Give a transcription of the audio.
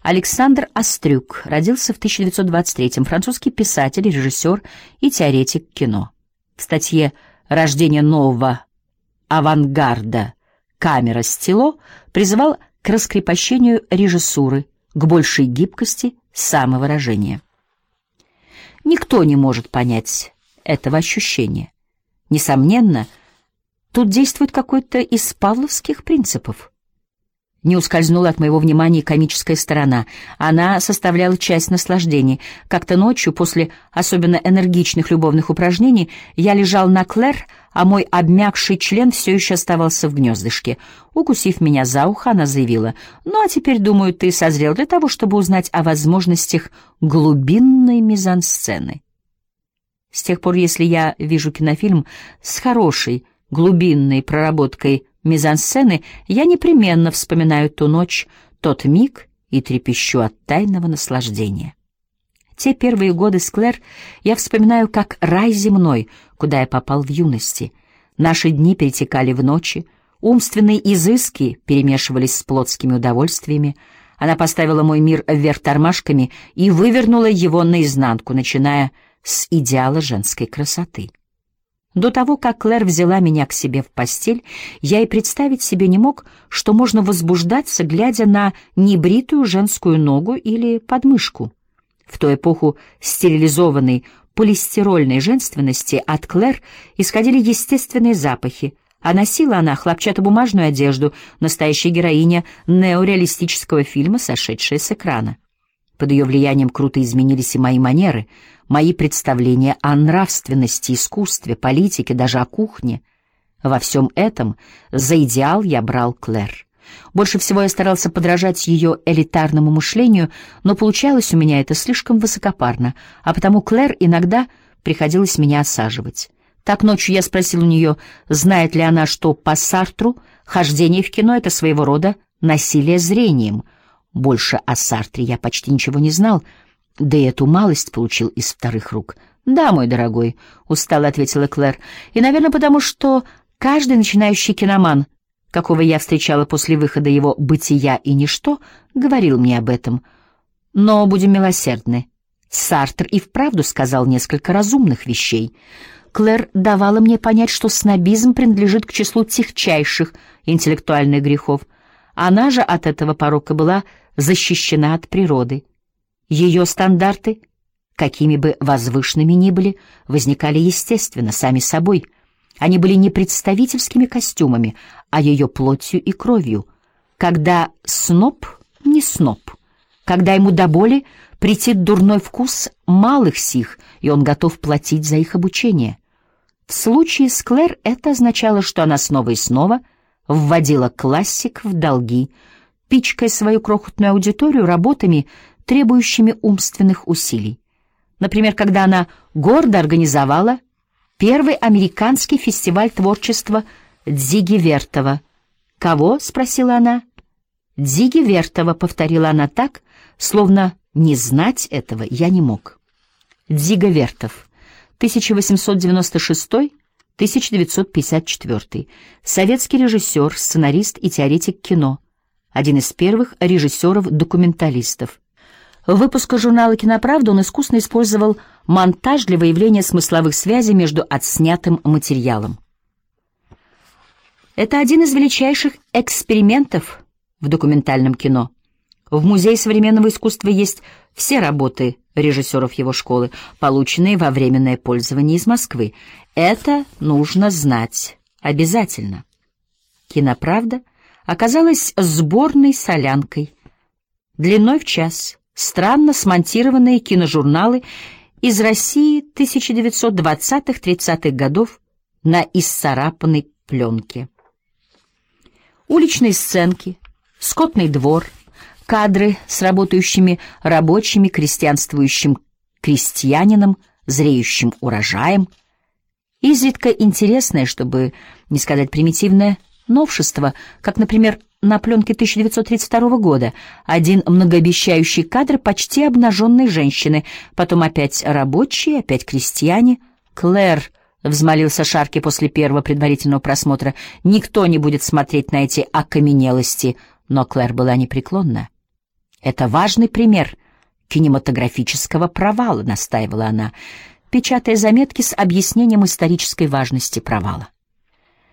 Александр Острюк родился в 1923-м, французский писатель, режиссер и теоретик кино. В статье «Рождение нового авангарда. Камера стило» призывал к раскрепощению режиссуры, к большей гибкости самовыражения. Никто не может понять этого ощущения. Несомненно, тут действует какой-то из павловских принципов. Не ускользнула от моего внимания и комическая сторона. Она составляла часть наслаждений. Как-то ночью, после особенно энергичных любовных упражнений, я лежал на Клэр, а мой обмякший член все еще оставался в гнездышке. Укусив меня за ухо, она заявила: «Ну, а теперь, думаю, ты созрел для того, чтобы узнать о возможностях глубинной мизансцены». С тех пор, если я вижу кинофильм с хорошей глубинной проработкой мизансцены, я непременно вспоминаю ту ночь, тот миг и трепещу от тайного наслаждения. Те первые годы с Клэр я вспоминаю как рай земной, куда я попал в юности. Наши дни перетекали в ночи, умственные изыски перемешивались с плотскими удовольствиями. Она поставила мой мир вверх тормашками и вывернула его наизнанку, начиная с идеала женской красоты. До того, как Клэр взяла меня к себе в постель, я и представить себе не мог, что можно возбуждаться, глядя на небритую женскую ногу или подмышку. В ту эпоху стерилизованной полистирольной женственности от Клэр исходили естественные запахи, а носила она хлопчатобумажную одежду, настоящая героиня неореалистического фильма, сошедшая с экрана. Под ее влиянием круто изменились и мои манеры, мои представления о нравственности, искусстве, политике, даже о кухне. Во всем этом за идеал я брал Клэр. Больше всего я старался подражать ее элитарному мышлению, но получалось у меня это слишком высокопарно, а потому Клэр иногда приходилось меня осаживать. Так ночью я спросил у нее, знает ли она, что по Сартру хождение в кино — это своего рода насилие зрением. Больше о Сартре я почти ничего не знал, да и эту малость получил из вторых рук. «Да, мой дорогой», — устало ответила Клэр, «и, наверное, потому что каждый начинающий киноман, какого я встречала после выхода его «Бытия и ничто», говорил мне об этом. Но будем милосердны. Сартр и вправду сказал несколько разумных вещей. Клэр давала мне понять, что снобизм принадлежит к числу тихчайших интеллектуальных грехов. Она же от этого порока была защищена от природы. Ее стандарты, какими бы возвышенными ни были, возникали естественно, сами собой. Они были не представительскими костюмами, а ее плотью и кровью. Когда сноб не сноб, когда ему до боли претит дурной вкус малых сих, и он готов платить за их обучение. В случае с Клэр это означало, что она снова и снова вводила классик в долги, пичкая свою крохотную аудиторию работами, требующими умственных усилий. Например, когда она гордо организовала первый американский фестиваль творчества Дзиги Вертова. «Кого?» — спросила она. «Дзиги Вертова», — повторила она так, словно не знать этого я не мог. Дзига Вертов, 1896-1954, советский режиссер, сценарист и теоретик кино, один из первых режиссеров-документалистов. В выпусках журнала «Киноправда» он искусно использовал монтаж для выявления смысловых связей между отснятым материалом. Это один из величайших экспериментов в документальном кино. В Музее современного искусства есть все работы режиссеров его школы, полученные во временное пользование из Москвы. Это нужно знать обязательно. «Киноправда» оказалась сборной солянкой, длиной в час, странно смонтированные киножурналы из России 1920-30-х годов на исцарапанной пленке. Уличные сценки, скотный двор, кадры с работающими рабочими, крестьянствующим крестьянином, зреющим урожаем. Изредка интересное, чтобы не сказать примитивное, новшество, как, например, на пленке 1932 года, один многообещающий кадр почти обнаженной женщины, потом опять рабочие, опять крестьяне. «Клэр», — взмолился Шарки после первого предварительного просмотра, — «никто не будет смотреть на эти окаменелости», но Клэр была непреклонна. Это важный пример кинематографического провала, настаивала она, печатая заметки с объяснением исторической важности провала.